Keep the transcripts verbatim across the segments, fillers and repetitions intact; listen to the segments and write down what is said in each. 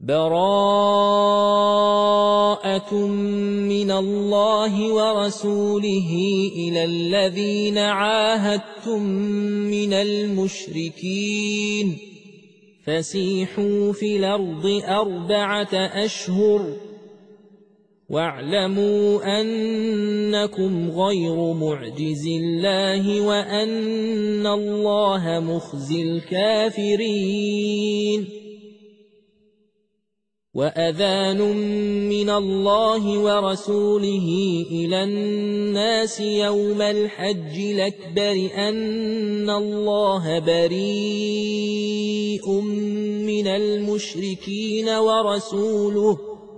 براءة من الله ورسوله إلى الذين عاهدتم من المشركين فسيحوا في الأرض أربعة أشهر واعلموا أنكم غير معجز الله وأن الله مخزي الكافرين. وأذان من الله ورسوله إلى الناس يوم الحج الأكبر أن الله بريء من المشركين ورسوله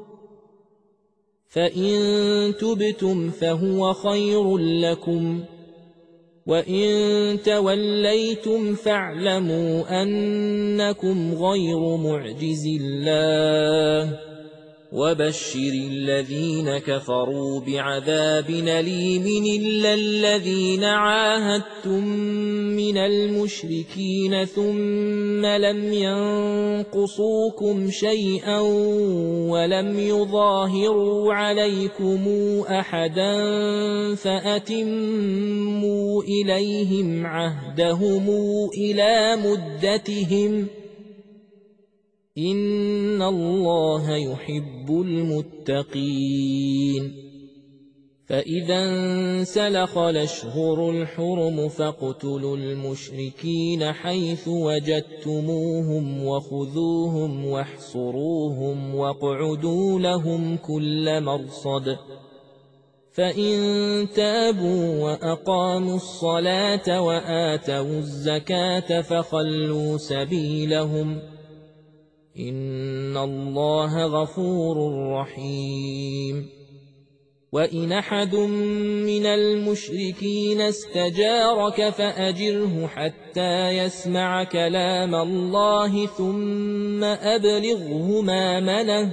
فإن تبتم فهو خير لكم وإن توليتم فاعلموا أنكم غير معجز الله وبشر الذين كفروا بعذاب أليم إلا الذين عاهدتم من المشركين ثم لم ينقصوكم شيئا ولم يظاهروا عليكم أحدا فأتموا إليهم عهدهم إلى مدتهم إن الله يحب المتقين. فإذا انسلخ الأشهر الحرم فاقتلوا المشركين حيث وجدتموهم وخذوهم واحصروهم واقعدوا لهم كل مرصد فإن تابوا وأقاموا الصلاة وآتوا الزكاة فخلوا سبيلهم إن الله غفور رحيم. وإن أحد من المشركين استجارك فأجره حتى يسمع كلام الله ثم أبلغه مأمنه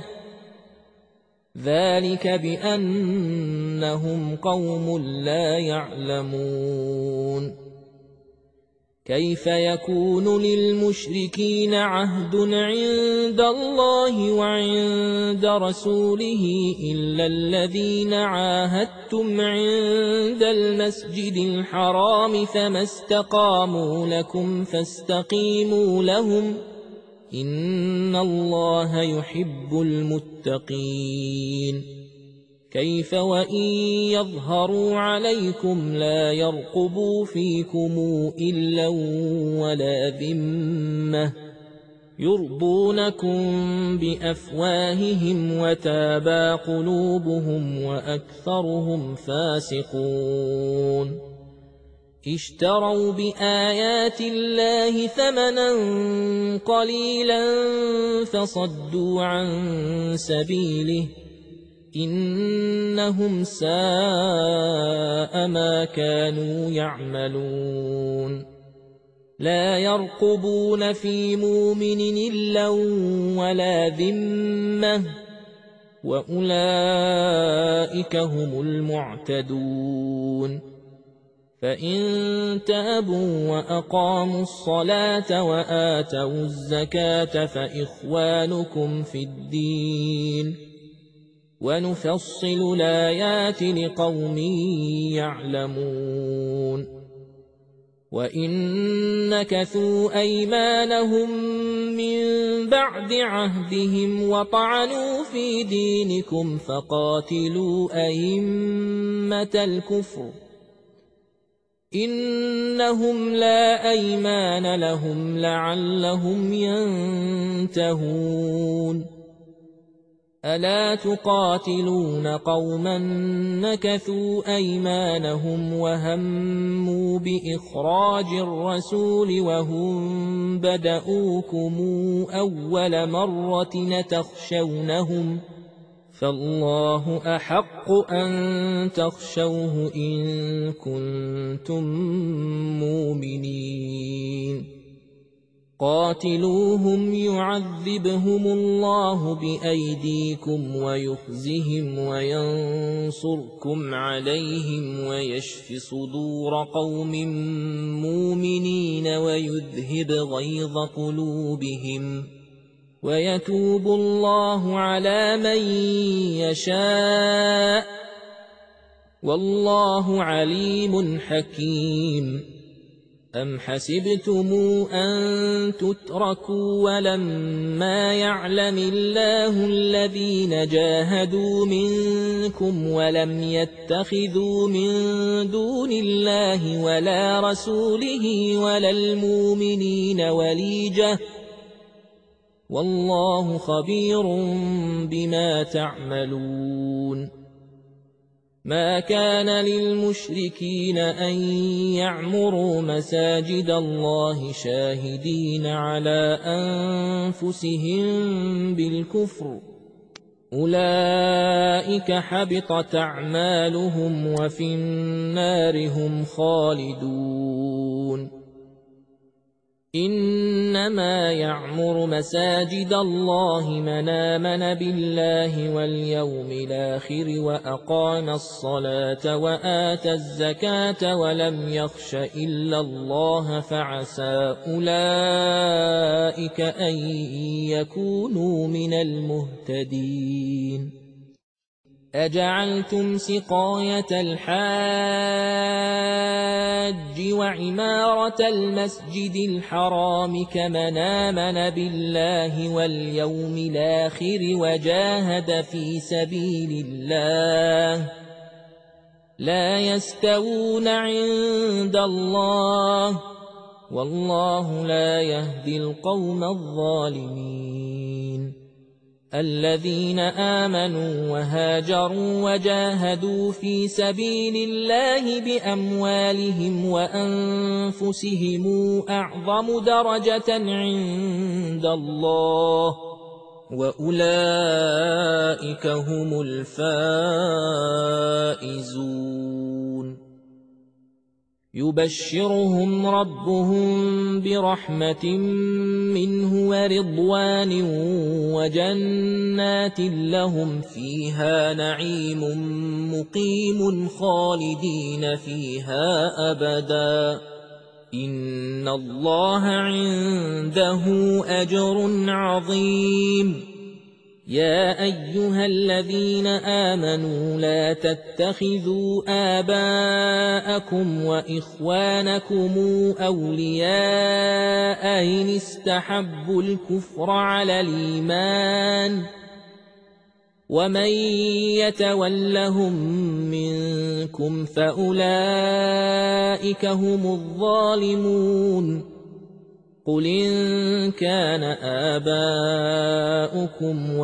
ذلك بأنهم قوم لا يعلمون. كيف يكون للمشركين عهد عند الله وعند رسوله إلا الذين عاهدتم عند المسجد الحرام فما استقاموا لكم فاستقيموا لهم إن الله يحب المتقين. كيف وإن يظهروا عليكم لا يرقبوا فيكم إلا ولا ذمة يرضونكم بأفواههم وتابى قلوبهم وأكثرهم فاسقون. اشتروا بآيات الله ثمنا قليلا فصدوا عن سبيله إنهم ساء ما كانوا يعملون. لا يرقبون في مؤمن إلا ولا ذمة وأولئك هم المعتدون. فإن تابوا وأقاموا الصلاة وآتوا الزكاة فإخوانكم في الدين ونفصل الآيات لقوم يعلمون. وإن نكثوا أيمانهم من بعد عهدهم وطعنوا في دينكم فقاتلوا أئمة الكفر إنهم لا أيمان لهم لعلهم ينتهون. ألا تقاتلون قوما نكثوا أيمانهم وهموا بإخراج الرسول وهم بدؤوكم أول مرة تخشونهم فالله أحق أن تخشوه إن كنتم مؤمنين. قاتلوهم يعذبهم الله بأيديكم ويخزهم وينصركم عليهم ويشف صدور قوم مؤمنين ويذهب غيظ قلوبهم ويتوب الله على من يشاء والله عليم حكيم. أم حسبتم أن تتركوا ولما يعلم الله الذين جاهدوا منكم ولم يتخذوا من دون الله ولا رسوله ولا المؤمنين وليجة والله خبير بما تعملون. ما كان للمشركين أن يعمروا مساجد الله شاهدين على أنفسهم بالكفر أولئك حبطت أعمالهم وفي النار هم خالدون. إنما يعمر مساجد الله من آمن بالله واليوم الآخر وأقام الصلاة وآتى الزكاة ولم يخش إلا الله فعسى أولئك أن يكونوا من المهتدين. أجعلتم سقاية الحاج وعمارة المسجد الحرام كمن آمن بالله واليوم الآخر وجاهد في سبيل الله لا يستوون عند الله والله لا يهدي القوم الظالمين. الذين آمنوا وهاجروا وجاهدوا في سبيل الله بأموالهم وأنفسهم أعظم درجة عند الله وأولئك هم الفائزون. يبشرهم ربهم برحمة منه ورضوان وجنات لهم فيها نعيم مقيم خالدين فيها أبدا إن الله عنده أجر عظيم. يا أيها الذين آمنوا لا تتخذوا آباءكم وإخوانكم أولياء إن استحبوا الكفر على الإيمان ومن يتولهم منكم فأولئك هم الظالمون. قل إن كان آباؤكم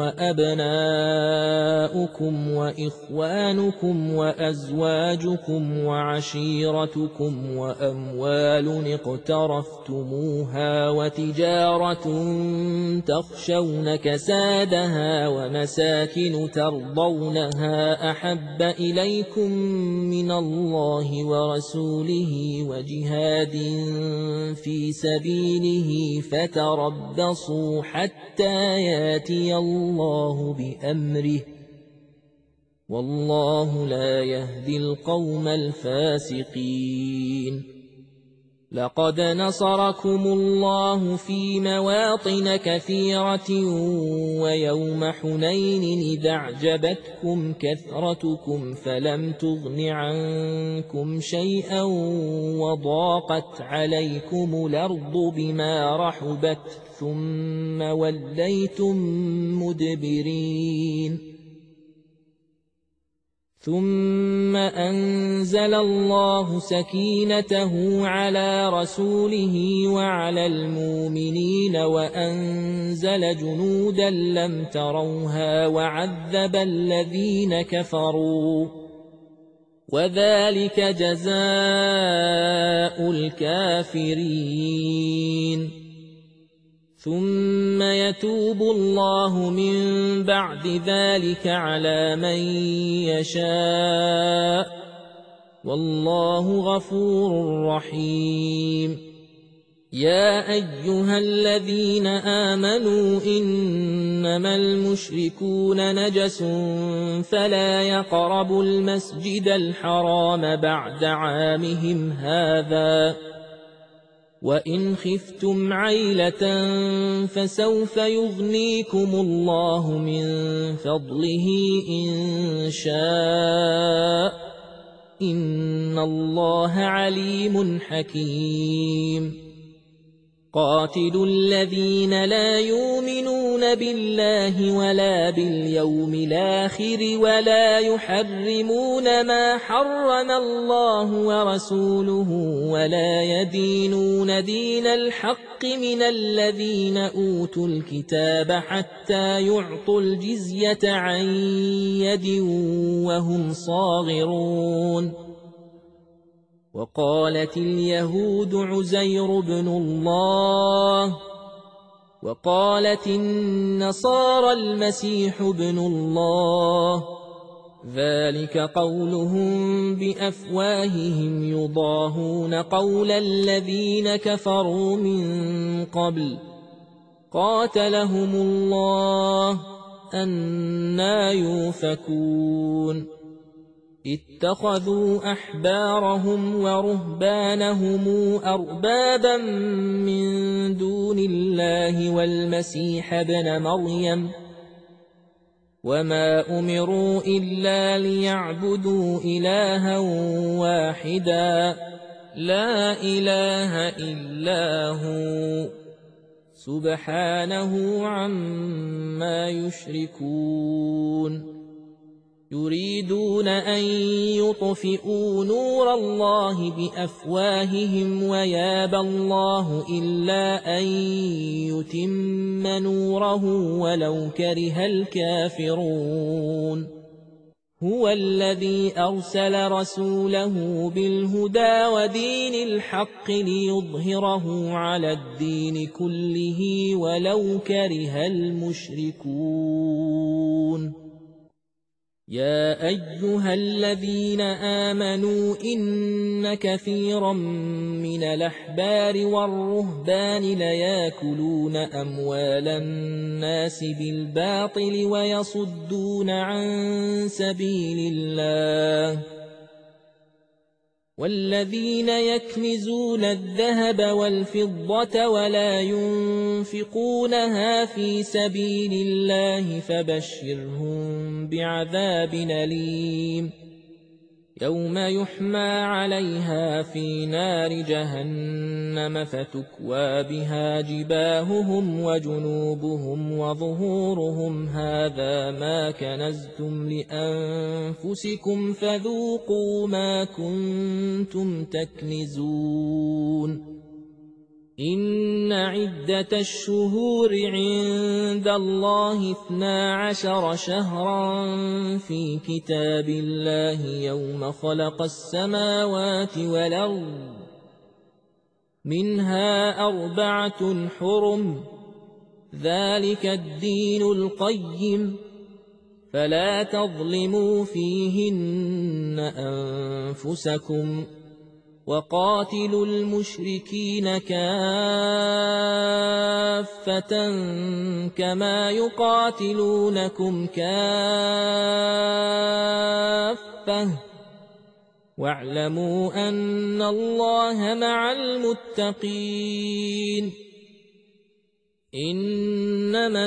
وأبناؤكم وإخوانكم وأزواجكم وعشيرتكم وأموال اقترفتموها وتجارة تخشون كسادها ومساكن ترضونها أحب إليكم من الله ورسوله وجهاد في سبيله فتربصوا حتى ياتي الله بأمره والله لا يهدي القوم الفاسقين. لقد نصركم الله في مواطن كثيرة ويوم حنين إذ أعجبتكم كثرتكم فلم تغن عنكم شيئا وضاقت عليكم الأرض بما رحبت ثم وليتم مدبرين. ثم أنزل الله سكينته على رسوله وعلى المؤمنين وأنزل جنودا لم تروها وعذب الذين كفروا وذلك جزاء الكافرين. ثم يتوب الله من بعد ذلك على من يشاء والله غفور رحيم. يا أيها الذين آمنوا إنما المشركون نجس فلا يقربوا المسجد الحرام بعد عامهم هذا وإن خفتم عيلة فسوف يغنيكم الله من فضله إن شاء إن الله عليم حكيم قاتلوا الذين لا يؤمنون بالله ولا باليوم الآخر ولا يحرمون ما حرم الله ورسوله ولا يدينون دين الحق من الذين أوتوا الكتاب حتى يعطوا الجزية عن يد وهم صاغرون وقالت اليهود عزير بن الله وقالت النصارى المسيح بن الله ذلك قولهم بأفواههم يضاهون قول الذين كفروا من قبل قاتلهم الله أنى يؤفكون اتخذوا أحبارهم ورهبانهم أربابا من دون الله والمسيح ابن مريم وما أمروا إلا ليعبدوا إلها واحدا لا إله إلا هو سبحانه عما يشركون يريدون أن يطفئوا نور الله بأفواههم ويابى الله إلا أن يتم نوره ولو كره الكافرون هو الذي أرسل رسوله بالهدى ودين الحق ليظهره على الدين كله ولو كره المشركون يا أيها الذين آمنوا إن كثيرا من الأحبار والرهبان ليأكلون أموال الناس بالباطل ويصدون عن سبيل الله والذين يكنزون الذهب والفضة ولا ينفقونها في سبيل الله فبشرهم بعذاب أليم يوم يحمى عليها في نار جهنم فتكوى بها جباههم وجنوبهم وظهورهم هذا ما كنزتم لأنفسكم فذوقوا ما كنتم تكنزون إن عدة الشهور عند الله اثنا عشر شهرا في كتاب الله يوم خلق السماوات والأرض منها أربعة حرم ذلك الدين القيم فلا تظلموا فيهن أنفسكم وقاتلوا المشركين كافة كما يقاتلونكم كافة واعلموا أن الله مع المتقين إنما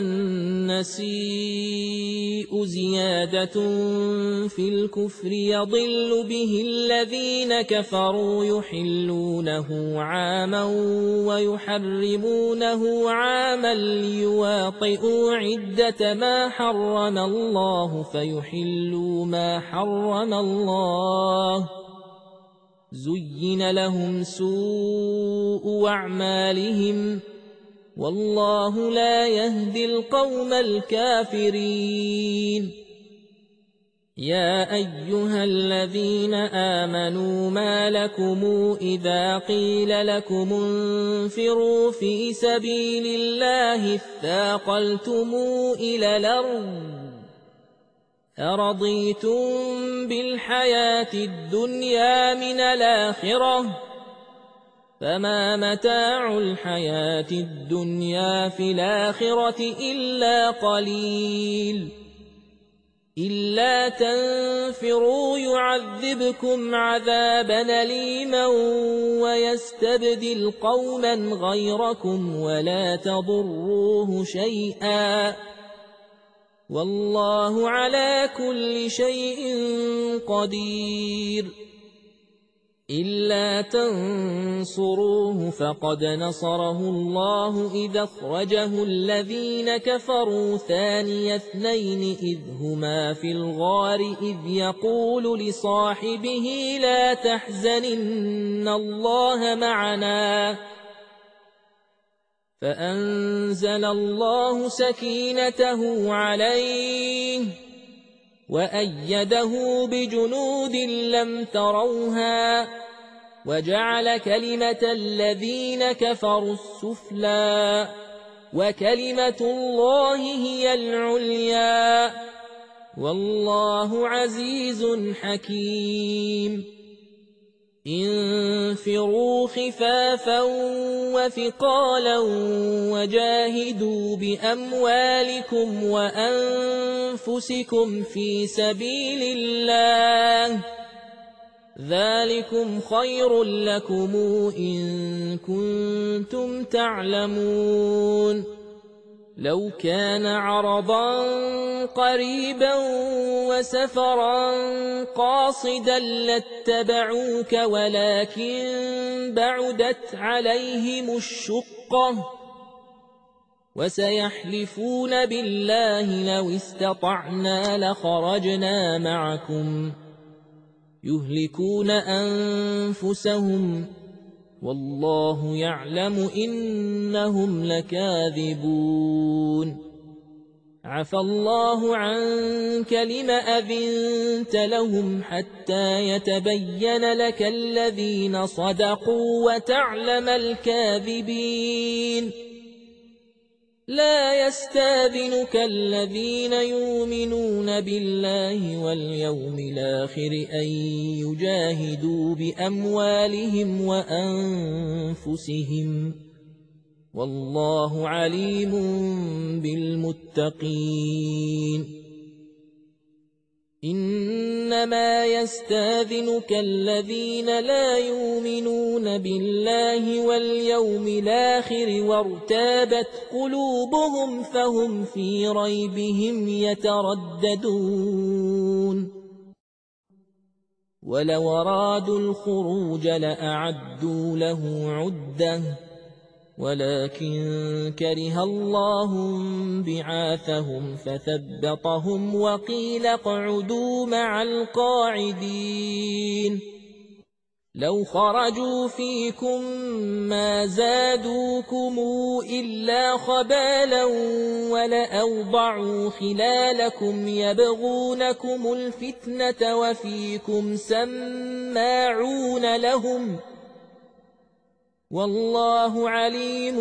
النسيء زيادة في الكفر يضل به الذين كفروا يحلونه عاما ويحرمونه عاما ليواطئوا عدة ما حرم الله فيحلوا ما حرم الله زين لهم سوء أعمالهم والله لا يهدي القوم الكافرين يا أيها الذين آمنوا ما لكم إذا قيل لكم انفروا في سبيل الله اثاقلتم إلى الأرض أرضيتم بالحياة الدنيا من الآخرة فما متاع الحياة الدنيا في الآخرة إلا قليل إلا تنفروا يعذبكم عذابا أليما ويستبدل قوما غيركم ولا تضروه شيئا والله على كل شيء قدير. إلا تنصروه فقد نصره الله إذا أخرجه الذين كفروا ثاني اثنين إذ هما في الغار إذ يقول لصاحبه لا تحزن إن الله معنا فأنزل الله سكينته عليه وأيده بجنود لم تروها وجعل كلمة الذين كفروا السفلى وكلمة الله هي العليا والله عزيز حكيم. انفروا خفافا وثقالا وجاهدوا بأموالكم وأنفسكم في سبيل الله ذلكم خير لكم إن كنتم تعلمون. لو كان عرضا قريبا وسفرا قاصدا لاتبعوك ولكن بعدت عليهم الشقة وسيحلفون بالله لو استطعنا لخرجنا معكم يهلكون أنفسهم والله يعلم إنهم لكاذبون. عفى الله عنك لم أذنت لهم حتى يتبين لك الذين صدقوا وتعلم الكاذبين. لا يستاذنك الذين يؤمنون بالله واليوم الآخر أن يجاهدوا بأموالهم وأنفسهم والله عليم بالمتقين. إنما يستاذنك الذين لا يؤمنون بالله واليوم الآخر وارتابت قلوبهم فهم في ريبهم يترددون. ولو أرادوا الخروج لأعدوا له عدة ولكن كره الله بعاثهم فثبطهم وقيل اقعدوا مع القاعدين. لو خرجوا فيكم ما زادوكم إلا خبالا ولأوضعوا خلالكم يبغونكم الفتنة وفيكم سماعون لهم والله عليم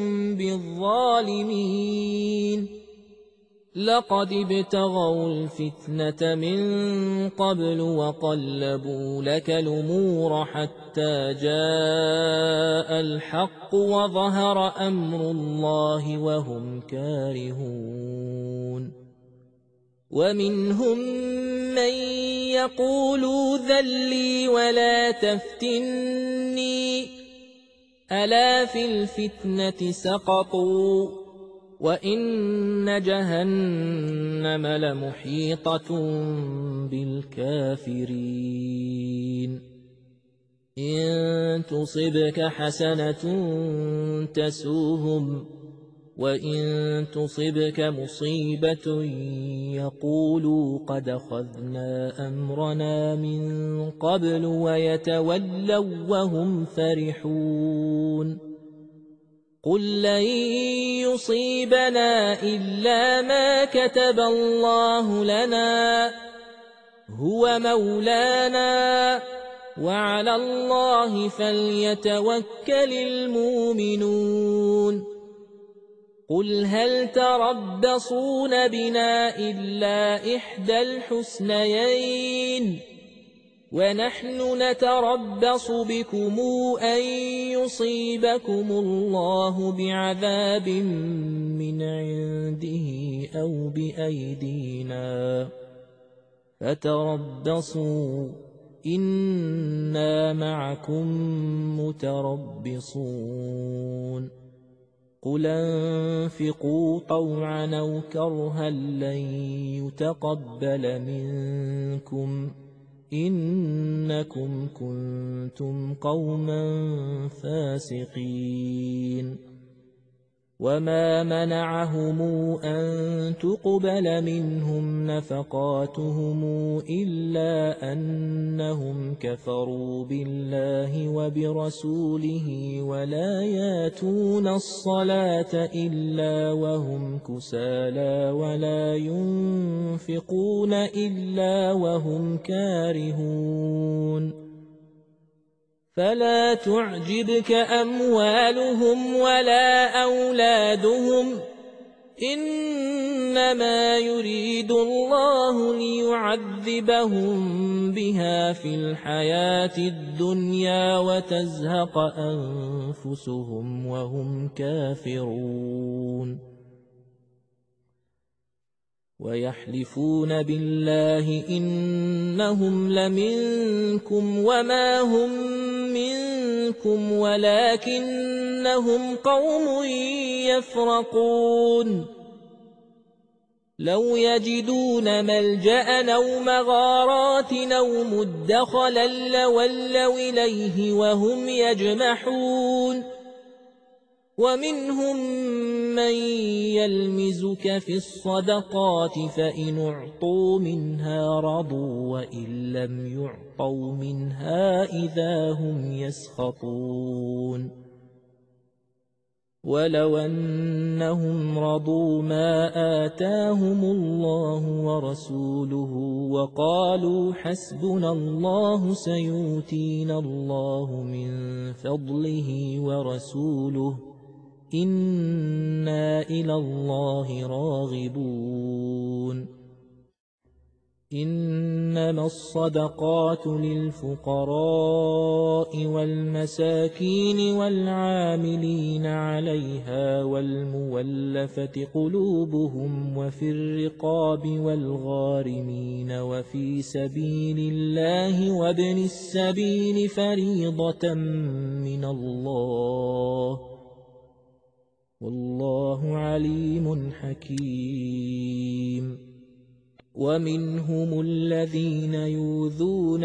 بالظالمين. لقد ابتغوا الفتنة من قبل وقلبوا لك الأمور حتى جاء الحق وظهر أمر الله وهم كارهون. ومنهم من يقول ذل لي ولا تفتني ألا في الفتنة سقطوا وإن جهنم لمحيطة بالكافرين. إن تصبك حسنة تسوهم وإن تصبك مصيبة يقولوا قد أخذنا أمرنا من قبل ويتولوا وهم فرحون. قل لن يصيبنا إلا ما كتب الله لنا هو مولانا وعلى الله فليتوكل المؤمنون. قل هل تربصون بنا إلا إحدى الحسنيين ونحن نتربص بكم أن يصيبكم الله بعذاب من عنده أو بأيدينا فتربصوا إنا معكم متربصون قل انفقوا طوعا أو كرها لن يتقبل منكم إنكم كنتم قوما فاسقين وما منعهم أن تقبل منهم نفقاتهم إلا أنهم كفروا بالله وبرسوله ولا ياتون الصلاة إلا وهم كسالى ولا ينفقون إلا وهم كارهون فلا تعجبك أموالهم ولا أولادهم إنما يريد الله ليعذبهم بها في الحياة الدنيا وتزهق أنفسهم وهم كافرون ويحلفون بالله إنهم لمنكم وما هم منكم ولكنهم قوم يفرقون لو يجدون ملجأ أو مغارات أو مدخلا لولوا إليه وهم يجمحون ومنهم من يلمزك في الصدقات فإن أعطوا منها رضوا وإن لم يعطوا منها إذا هم يسخطون ولو أنهم رضوا ما آتاهم الله ورسوله وقالوا حسبنا الله سيؤتينا الله من فضله ورسوله إنا إلى الله راغبون إنما الصدقات للفقراء والمساكين والعاملين عليها والمولفة قلوبهم وفي الرقاب والغارمين وفي سبيل الله وابن السبيل فريضة من الله والله عليم حكيم ومنهم الذين يؤذون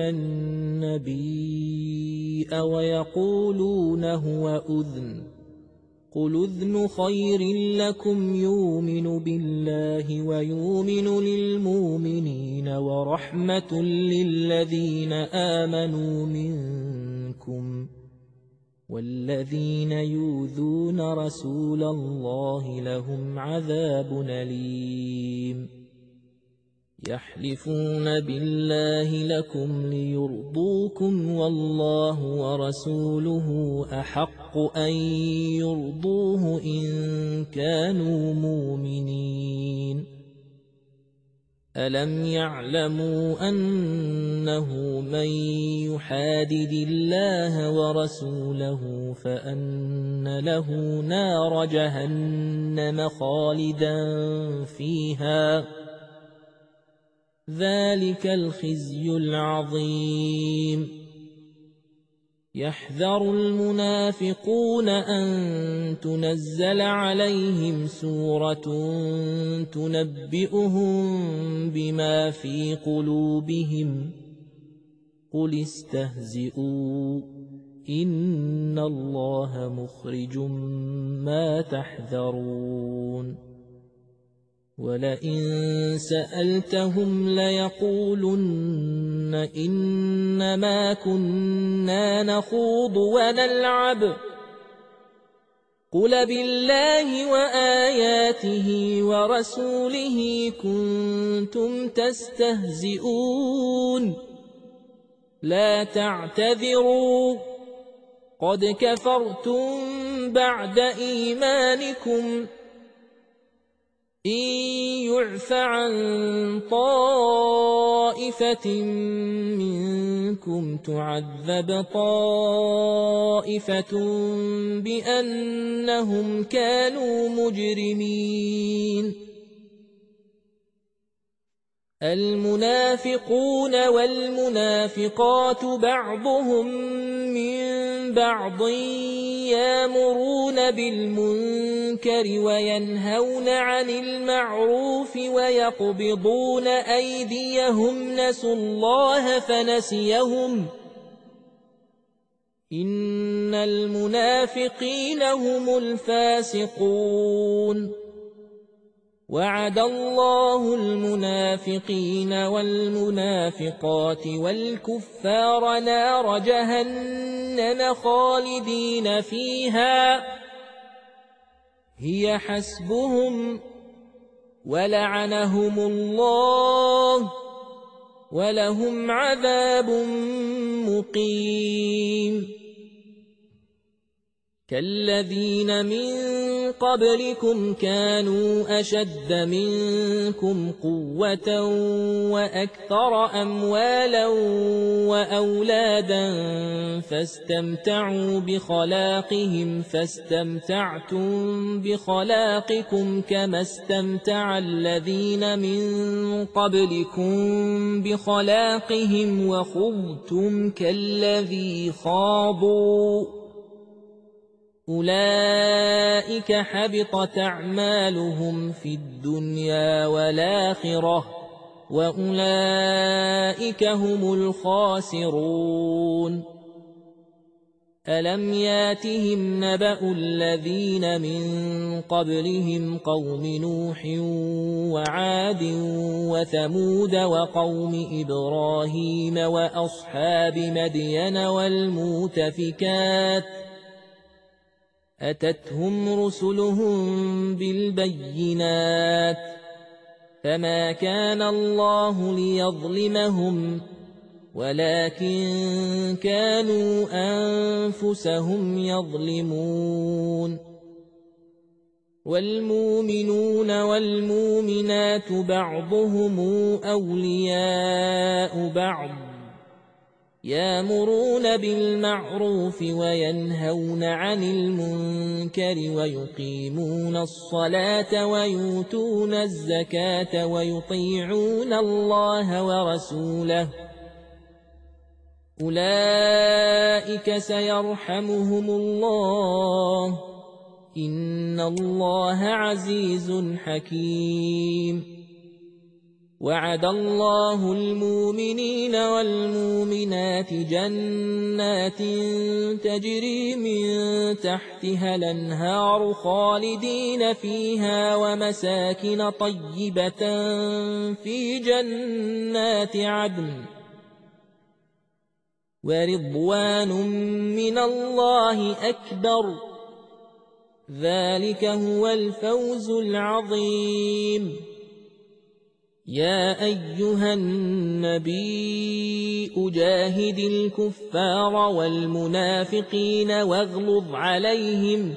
النبي ويقولون هو أذن قل أذن خير لكم يؤمن بالله ويؤمن للمؤمنين ورحمة للذين آمنوا منكم والذين يؤذون رسول الله لهم عذاب أليم يحلفون بالله لكم ليرضوكم والله ورسوله أحق أن يرضوه إن كانوا مؤمنين ألم يعلموا أنه من يحادد الله ورسوله فأن له نار جهنم خالدا فيها ذلك الخزي العظيم يحذر المنافقون أن تنزل عليهم سورة تنبئهم بما في قلوبهم قل استهزئوا إن الله مخرج ما تحذرون ولئن سألتهم ليقولن إنما كنا نخوض ونلعب قل بالله وآياته ورسوله كنتم تستهزئون لا تعتذروا قد كفرتم بعد إيمانكم إن يعف عن طائفة منكم تعذب طائفة بأنهم كانوا مجرمين المنافقون والمنافقات بعضهم من بعض يأمرون بالمنكر وينهون عن المعروف ويقبضون أيديهم نسوا الله فنسيهم إن المنافقين هم الفاسقون وعد الله المنافقين والمنافقات والكفار نار جهنم خالدين فيها هي حسبهم ولعنهم الله ولهم عذاب مقيم كالذين من قبلكم كانوا أشد منكم قوة وأكثر أموالا وأولادا فاستمتعوا بخلاقهم فاستمتعتم بخلاقكم كما استمتع الذين من قبلكم بخلاقهم وخضتم كالذي خاضوا أولئك حبطت أعمالهم في الدنيا والآخرة وأولئك هم الخاسرون ألم ياتهم نبأ الذين من قبلهم قوم نوح وعاد وثمود وقوم إبراهيم وأصحاب مدين والمؤتفكات أتتهم رسلهم بالبينات فما كان الله ليظلمهم ولكن كانوا أنفسهم يظلمون والمؤمنون والمؤمنات بعضهم أولياء بعض يأمرون بالمعروف وينهون عن المنكر ويقيمون الصلاة ويؤتون الزكاة ويطيعون الله ورسوله أولئك سيرحمهم الله إن الله عزيز حكيم وعد الله المؤمنين والمؤمنات جنات تجري من تحتها الأنهار خالدين فيها ومساكن طيبة في جنات عدن ورضوان من الله أكبر ذلك هو الفوز العظيم يا أيها النبي أجاهد الكفار والمنافقين واغلظ عليهم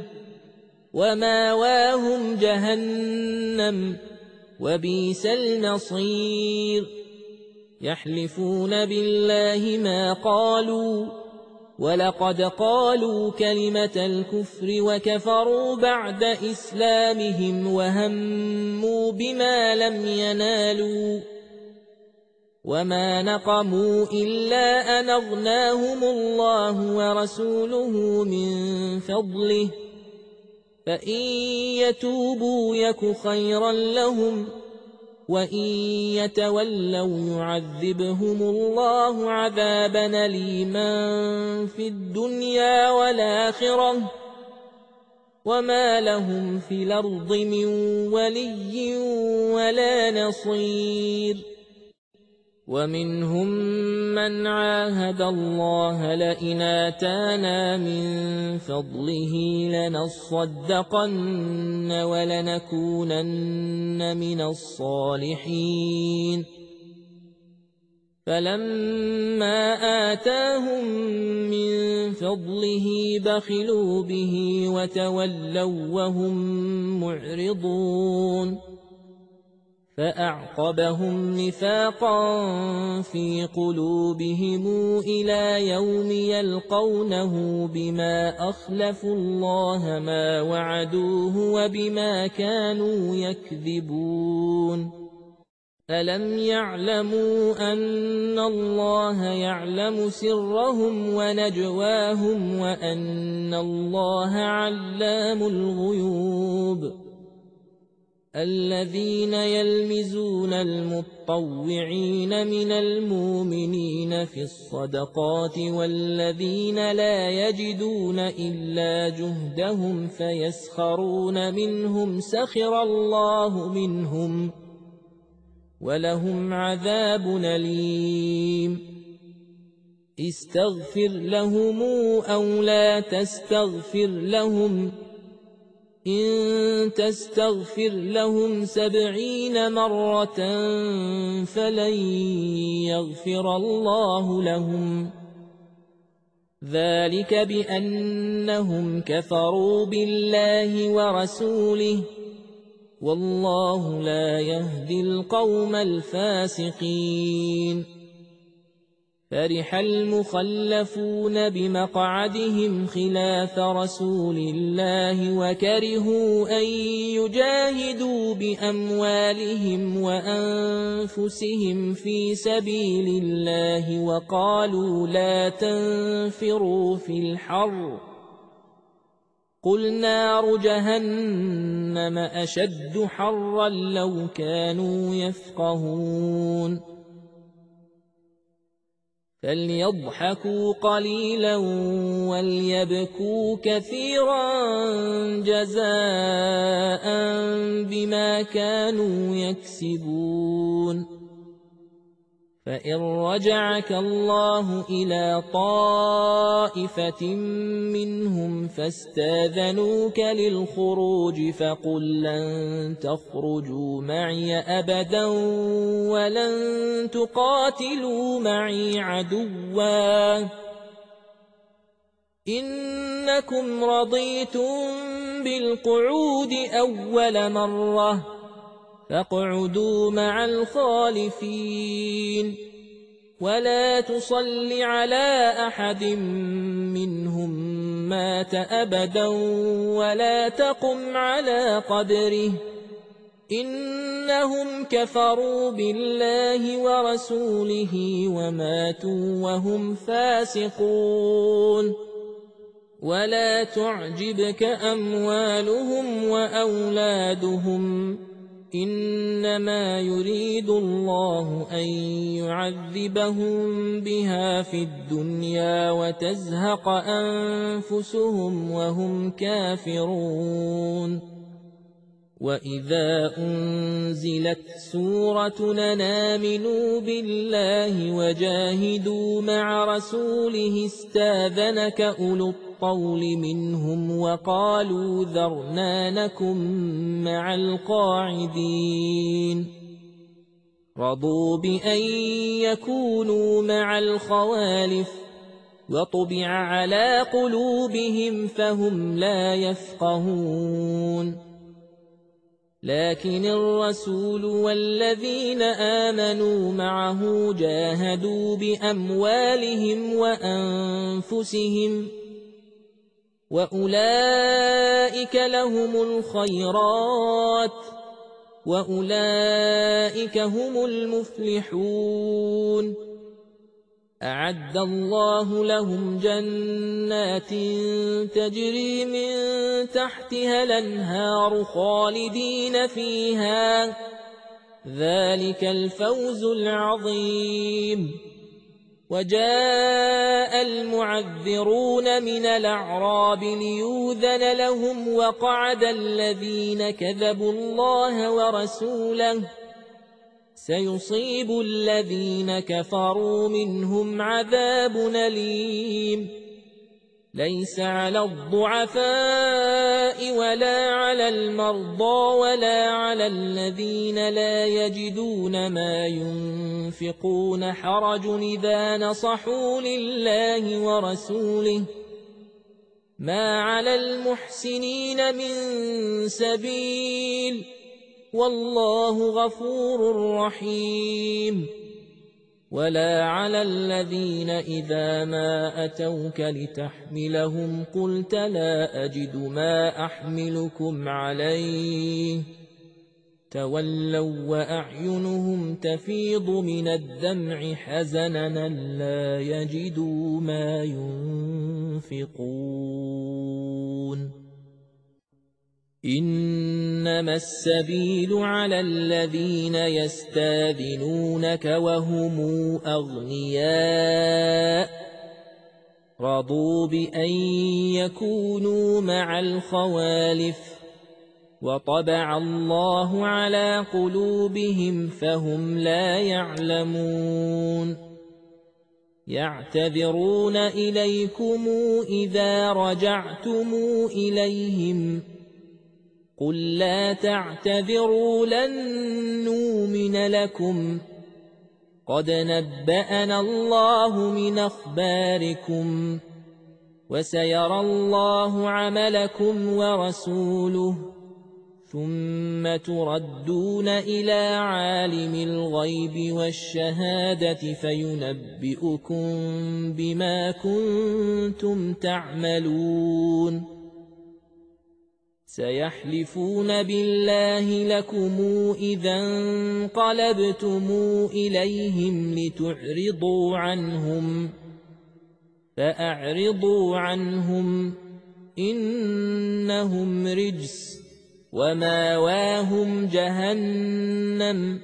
وماواهم جهنم وبئس المصير يحلفون بالله ما قالوا ولقد قالوا كلمة الكفر وكفروا بعد إسلامهم وهموا بما لم ينالوا وما نقموا إلا أن أغناهم الله ورسوله من فضله فإن يتوبوا يك خيرا لهم وإن يتولوا يعذبهم الله عذابا أليما في الدنيا والآخرة وما لهم في الأرض من ولي ولا نصير ومنهم من عاهد الله لئن آتانا من فضله لنصدقن ولنكونن من الصالحين فلما آتاهم من فضله بخلوا به وتولوا وهم معرضون فأعقبهم نفاقا في قلوبهم إلى يوم يلقونه بما أخلفوا الله ما وعدوه وبما كانوا يكذبون ألم يعلموا أن الله يعلم سرهم ونجواهم وأن الله علام الغيوب الذين يلمزون المطوعين من المؤمنين في الصدقات والذين لا يجدون إلا جهدهم فيسخرون منهم سخر الله منهم ولهم عذاب أليم استغفر لهم أو لا تستغفر لهم إن تستغفر لهم سبعين مرة فلن يغفر الله لهم ذلك بأنهم كفروا بالله ورسوله والله لا يهدي القوم الفاسقين فرح المخلفون بمقعدهم خلاف رسول الله وكرهوا أن يجاهدوا بأموالهم وأنفسهم في سبيل الله وقالوا لا تنفروا في الحر قل نار جهنم أشد حرا لو كانوا يفقهون فليضحكوا قليلا وليبكوا كثيرا جزاء بما كانوا يكسبون فإن رجعك الله إلى طائفة منهم فاستاذنوك للخروج فقل لن تخرجوا معي أبدا ولن تقاتلوا معي عدوا إنكم رضيتم بالقعود أول مرة فاقعدوا مع الخالفين ولا تصل على أحد منهم مات أبدا ولا تقم على قبره إنهم كفروا بالله ورسوله وماتوا وهم فاسقون ولا تعجبك أموالهم وأولادهم إنما يريد الله أن يعذبهم بها في الدنيا وتزهق أنفسهم وهم كافرون وإذا أنزلت سورة آمنوا بالله وجاهدوا مع رسوله استاذنك أولو الطول منهم وقالوا ذرنا نكن مع القاعدين رضوا بأن يكونوا مع الخوالف وطبع على قلوبهم فهم لا يفقهون لكن الرسول والذين آمنوا معه جاهدوا بأموالهم وأنفسهم وأولئك لهم الخيرات وأولئك هم المفلحون أعد الله لهم جنات تجري من تحتها الأنهار خالدين فيها ذلك الفوز العظيم وجاء المعذرون من الأعراب ليؤذن لهم وقعد الذين كذبوا الله ورسوله سيصيب الذين كفروا منهم عذاب أليم ليس على الضعفاء ولا على المرضى ولا على الذين لا يجدون ما ينفقون حرج إذا نصحوا لله ورسوله ما على المحسنين من سبيل والله غفور رحيم ولا على الذين إذا ما أتوك لتحملهم قلت لا أجد ما أحملكم عليه تولوا وأعينهم تفيض من الدمع حزنا لا يجدوا ما ينفقون إنما السبيل على الذين يستاذنونك وهم أغنياء رضوا بأن يكونوا مع الخوالف وطبع الله على قلوبهم فهم لا يعلمون يعتذرون إليكم إذا رجعتم إليهم قل لا تعتذروا لن نؤمن لكم قد نبأنا الله من أخباركم وسيرى الله عملكم ورسوله ثم تردون إلى عالم الغيب والشهادة فينبئكم بما كنتم تعملون سيحلفون بالله لكم إذا انقلبتم إليهم لتعرضوا عنهم فأعرضوا عنهم إنهم رجس وماواهم جهنم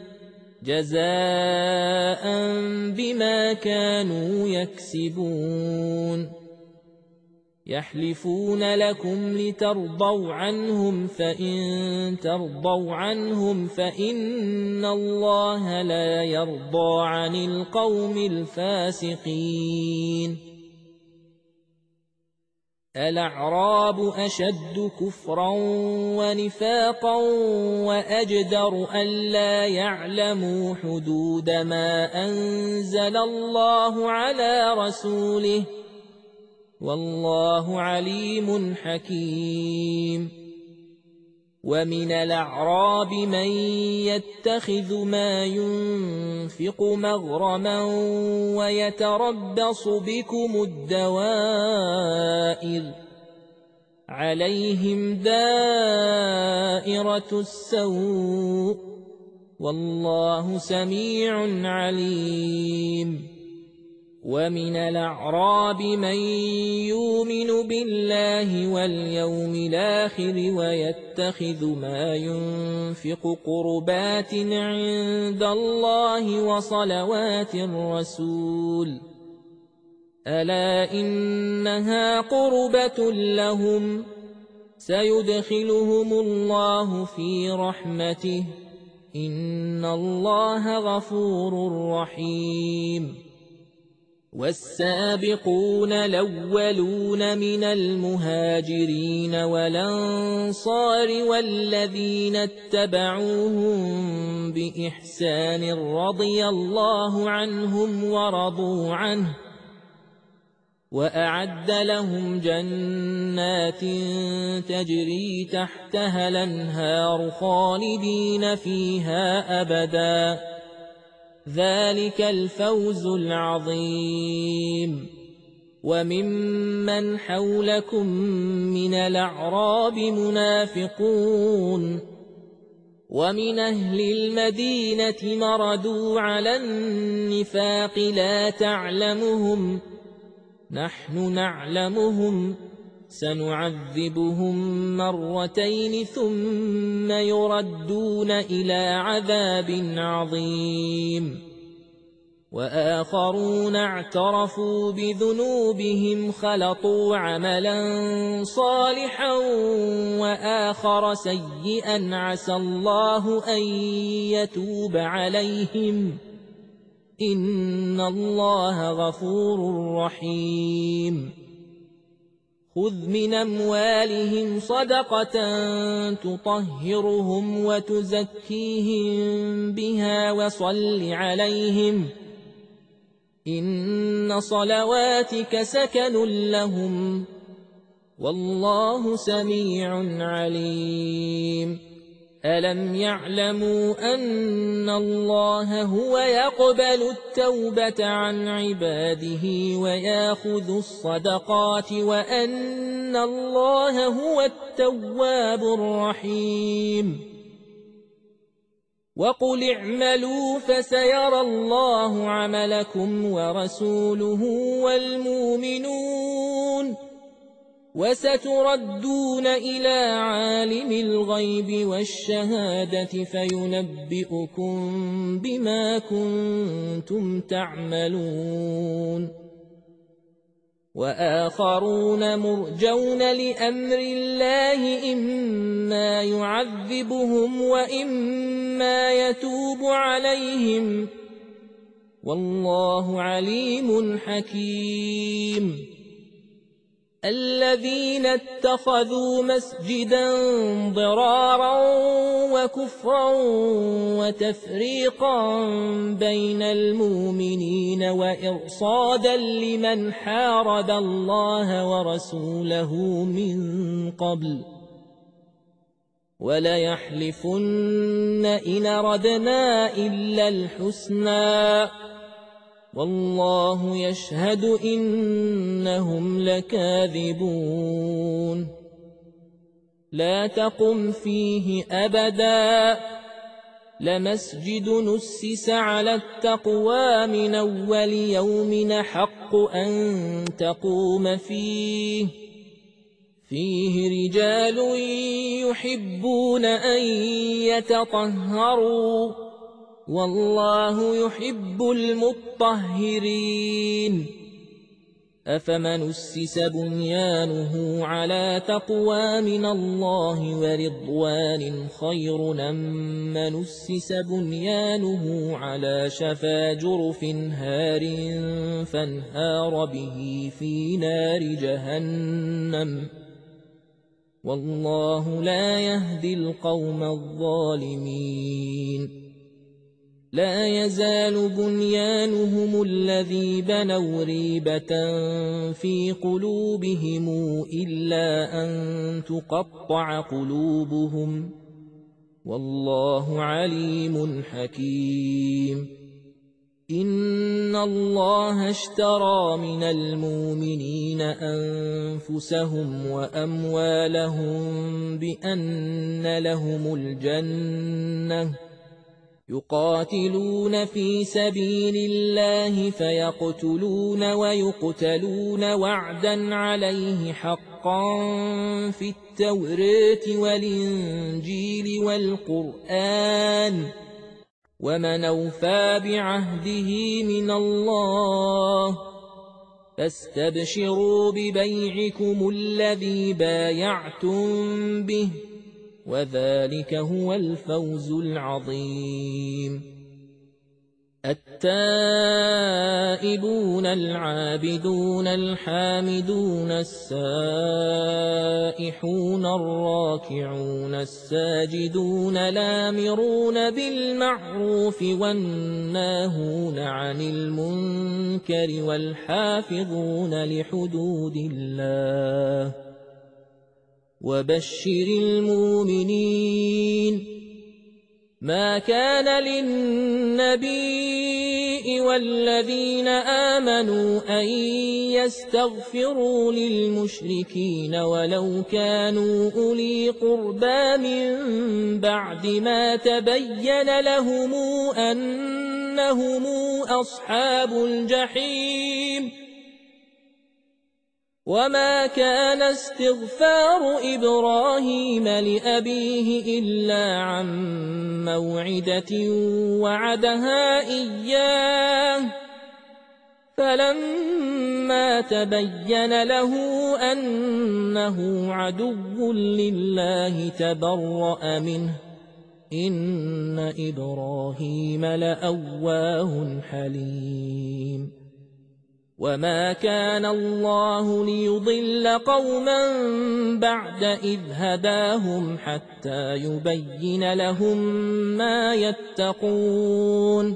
جزاء بما كانوا يكسبون يحلفون لكم لترضوا عنهم فإن ترضوا عنهم فإن الله لا يرضى عن القوم الفاسقين الأعراب أشد كفرا ونفاقا وأجدر ألا يعلموا حدود ما أنزل الله على رسوله والله عليم حكيم ومن الأعراب من يتخذ ما ينفق مغرما ويتربص بكم الدوائر عليهم دائرة السوء والله سميع عليم ومن الأعراب من يؤمن بالله واليوم الآخر ويتخذ ما ينفق قربات عند الله وصلوات الرسول ألا إنها قربة لهم سيدخلهم الله في رحمته إن الله غفور رحيم والسابقون الأولون من المهاجرين والأنصار والذين اتبعوهم بإحسان رضي الله عنهم ورضوا عنه وأعد لهم جنات تجري تحتها الأنهار خالدين فيها أبداً ذلك الفوز العظيم وممن حولكم من الأعراب منافقون ومن أهل المدينة مردوا على النفاق لا تعلمهم نحن نعلمهم سنعذبهم مرتين ثم يردون إلى عذاب عظيم وآخرون اعترفوا بذنوبهم خلطوا عملا صالحا وآخر سيئا عسى الله أن يتوب عليهم إن الله غفور رحيم خذ من أموالهم صدقة تطهرهم وتزكيهم بها وصل عليهم إن صلواتك سكن لهم والله سميع عليم ألم يعلموا أن الله هو يقبل التوبة عن عباده ويأخذ الصدقات وأن الله هو التواب الرحيم وقل اعملوا فسيرى الله عملكم ورسوله والمؤمنون وستردون إلى عالم الغيب والشهادة فينبئكم بما كنتم تعملون وآخرون مرجون لأمر الله إما يعذبهم وإما يتوب عليهم والله عليم حكيم الذين اتخذوا مسجدا ضرارا وكفرا وتفريقا بين المؤمنين وإرصادا لمن حارب الله ورسوله من قبل وليحلفن إن أردنا إلا الحسنى والله يشهد إنهم لكاذبون لا تقم فيه أبدا لمسجد نسس على التقوى من أول يوم حق أن تقوم فيه فيه رجال يحبون أن يتطهروا والله يحب المطهرين أفمن أسس بنيانه على تقوى من الله ورضوان خير أم من أسس بنيانه على شفا جرف هار فانهار به في نار جهنم والله لا يهدي القوم الظالمين لا يزال بنيانهم الذي بنوا ريبة في قلوبهم إلا أن تقطع قلوبهم والله عليم حكيم إن الله اشترى من المؤمنين أنفسهم وأموالهم بأن لهم الجنة يقاتلون في سبيل الله فيقتلون ويقتلون وعدا عليه حقا في التوراة والإنجيل والقرآن ومن أوفى بعهده من الله فاستبشروا ببيعكم الذي بايعتم به وذلك هو الفوز العظيم التائبون العابدون الحامدون السائحون الراكعون الساجدون الآمرون بالمعروف والناهون عن المنكر والحافظون لحدود الله وبشر المؤمنين ما كان للنبي والذين آمنوا أن يستغفروا للمشركين ولو كانوا أولي قربى من بعد ما تبين لهم أنهم أصحاب الجحيم وما كان استغفار إبراهيم لأبيه إلا عن موعدة وعدها إياه فلما تبين له أنه عدو لله تبرأ منه إن إبراهيم لأواه حليم وما كان الله ليضل قوما بعد إذ هداهم حتى يبين لهم ما يتقون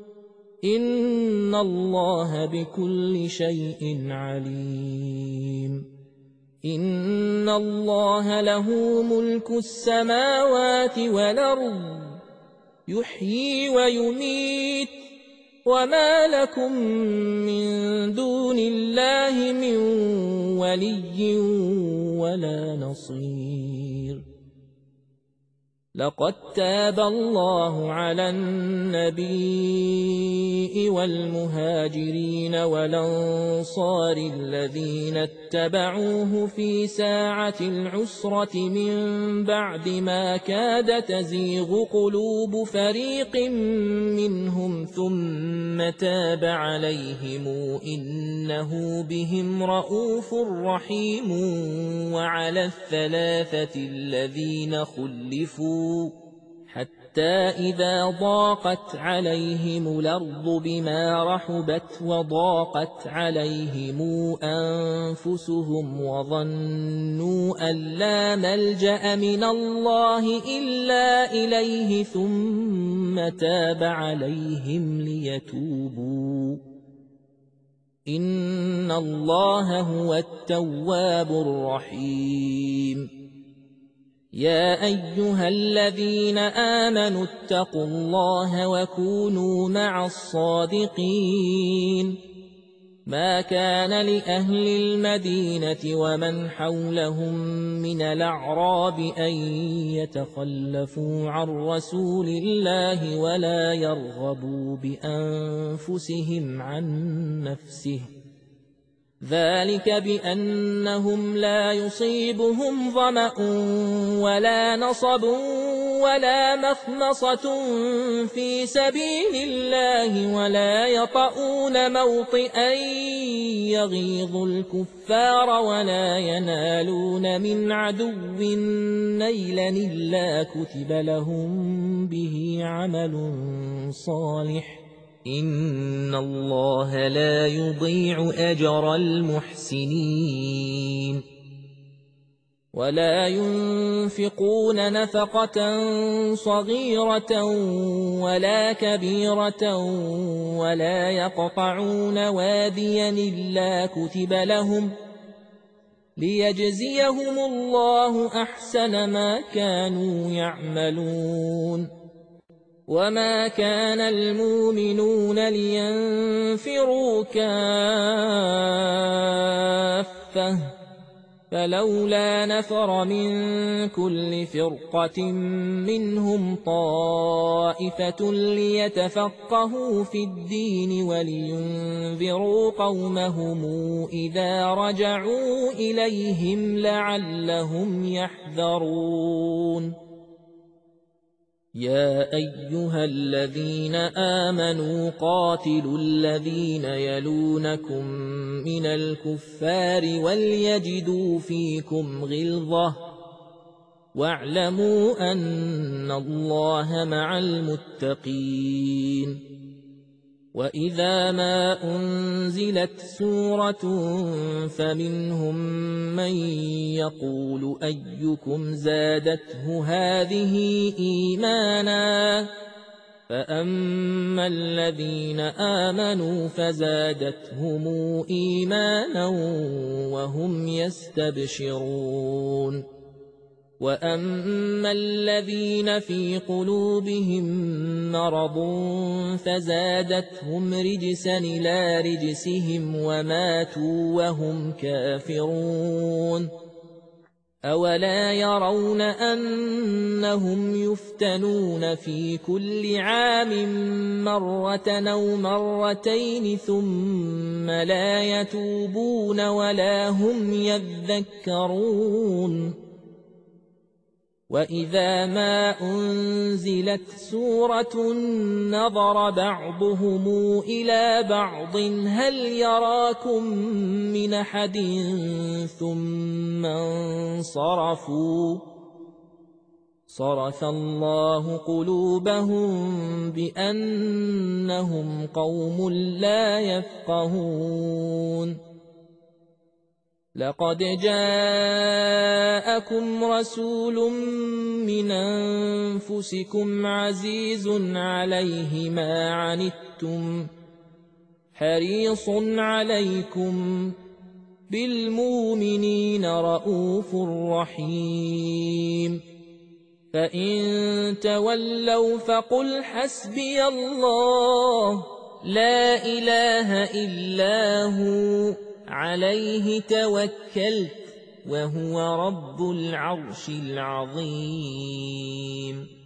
إن الله بكل شيء عليم إن الله له ملك السماوات والأرض يحيي ويميت وما لكم من دون الله من ولي ولا نصير لقد تاب الله على النبي والمهاجرين والأنصار الذين اتبعوه في ساعة العسرة من بعد ما كاد تزيغ قلوب فريق منهم ثم تاب عليهم إنه بهم رءوف رحيم. وعلى الثلاثة الذين خلفوا حتى إذا ضاقت عليهم الأرض بما رحبت وضاقت عليهم أنفسهم وظنوا أن لا ملجأ من الله إلا إليه ثم تاب عليهم ليتوبوا إن الله هو التواب الرحيم. يا أيها الذين آمنوا اتقوا الله وكونوا مع الصادقين. ما كان لأهل المدينة ومن حولهم من الأعراب أن يتخلفوا عن رسول الله ولا يرغبوا بأنفسهم عن نفسه ذلك بأنهم لا يصيبهم ظمأ ولا نصب ولا مخمصة في سبيل الله ولا يطؤون موطئا يغيظ الكفار ولا ينالون من عدو نيلا إلا كتب لهم به عمل صالح إن الله لا يضيع أجر المحسنين. ولا ينفقون نفقة صغيرة ولا كبيرة ولا يقطعون واديا إلا كتب لهم ليجزيهم الله أحسن ما كانوا يعملون. وما كان المؤمنون لينفروا كافة فلولا نفر من كل فرقة منهم طائفة ليتفقهوا في الدين ولينذروا قومهم إذا رجعوا إليهم لعلهم يحذرون. يا أيها الذين آمنوا قاتلوا الذين يلونكم من الكفار وليجدوا فيكم غلظة واعلموا أن الله مع المتقين. وإذا ما أنزلت سورة فمنهم من يقول أيكم زادته هذه إيمانا فأما الذين آمنوا فزادتهم إيمانا وهم يستبشرون. وأما الذين في قلوبهم مرض فزادتهم رجسا إلى رجسهم وماتوا وهم كافرون. أولا يرون أنهم يفتنون في كل عام مرة أو مرتين ثم لا يتوبون ولا هم يذكرون. وإذا ما أنزلت سورة نظر بعضهم إلى بعض هل يراكم من أحد ثم انصرفوا صرف الله قلوبهم بأنهم قوم لا يفقهون. لقد جاءكم رسول من أنفسكم عزيز عليه ما عنتم حريص عليكم بالمؤمنين رءوف رحيم. فإن تولوا فقل حسبي الله لا إله إلا هو عليه توكلت وهو رب العرش العظيم.